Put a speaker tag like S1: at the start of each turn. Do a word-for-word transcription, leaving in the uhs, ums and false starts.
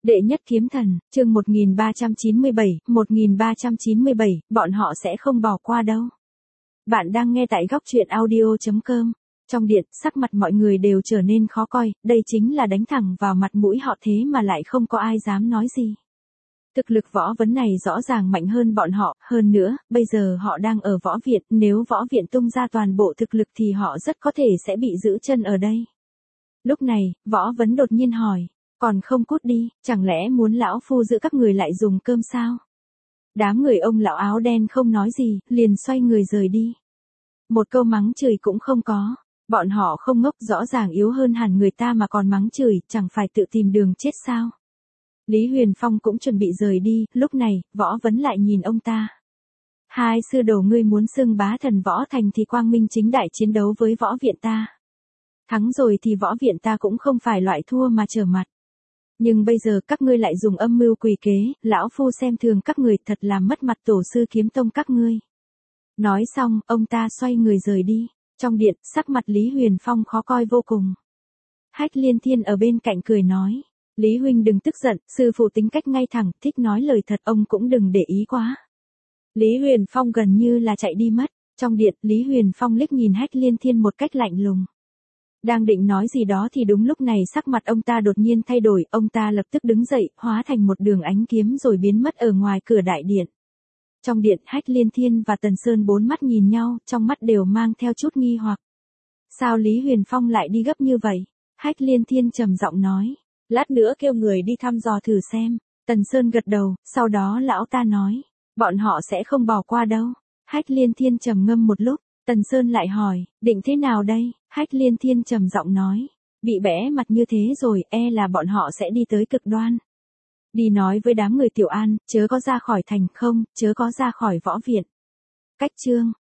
S1: Đệ nhất kiếm thần, chương một nghìn ba trăm chín mươi bảy, một nghìn ba trăm chín mươi bảy, bọn họ sẽ không bỏ qua đâu. Bạn đang nghe tại góc truyện audio chấm com. Trong điện, sắc mặt mọi người đều trở nên khó coi, đây chính là đánh thẳng vào mặt mũi họ thế mà lại không có ai dám nói gì. Thực lực võ vấn này rõ ràng mạnh hơn bọn họ, hơn nữa, bây giờ họ đang ở võ viện, nếu võ viện tung ra toàn bộ thực lực thì họ rất có thể sẽ bị giữ chân ở đây. Lúc này, võ vấn đột nhiên hỏi. Còn không cút đi, chẳng lẽ muốn lão phu giữ các người lại dùng cơm sao? Đám người ông lão áo đen không nói gì, liền xoay người rời đi. Một câu mắng chửi cũng không có, bọn họ không ngốc, rõ ràng yếu hơn hẳn người ta mà còn mắng chửi, chẳng phải tự tìm đường chết sao? Lý Huyền Phong cũng chuẩn bị rời đi, lúc này, võ vấn lại nhìn ông ta. Hai sư đồ ngươi muốn xưng bá thần võ thành thì quang minh chính đại chiến đấu với võ viện ta. Thắng rồi thì võ viện ta cũng không phải loại thua mà trở mặt. Nhưng bây giờ các ngươi lại dùng âm mưu quỷ kế, lão phu xem thường các người thật làm mất mặt tổ sư kiếm tông các ngươi. Nói xong, ông ta xoay người rời đi. Trong điện, sắc mặt Lý Huyền Phong khó coi vô cùng. Hách Liên Thiên ở bên cạnh cười nói. Lý huynh đừng tức giận, sư phụ tính cách ngay thẳng, thích nói lời thật, ông cũng đừng để ý quá. Lý Huyền Phong gần như là chạy đi mất. Trong điện, Lý Huyền Phong liếc nhìn Hách Liên Thiên một cách lạnh lùng. Đang định nói gì đó thì đúng lúc này sắc mặt ông ta đột nhiên thay đổi, ông ta lập tức đứng dậy, hóa thành một đường ánh kiếm rồi biến mất ở ngoài cửa đại điện. Trong điện, Hách Liên Thiên và Tần Sơn bốn mắt nhìn nhau, trong mắt đều mang theo chút nghi hoặc. Sao Lý Huyền Phong lại đi gấp như vậy? Hách Liên Thiên trầm giọng nói, lát nữa kêu người đi thăm dò thử xem. Tần Sơn gật đầu, sau đó lão ta nói, bọn họ sẽ không bỏ qua đâu. Hách Liên Thiên trầm ngâm một lúc, Tần Sơn lại hỏi, định thế nào đây? Hách Liên Thiên trầm giọng nói, bị bẽ mặt như thế rồi, e là bọn họ sẽ đi tới cực đoan. Đi nói với đám người Tiểu An, chớ có ra khỏi thành, không, chớ có ra khỏi võ viện. Cách chương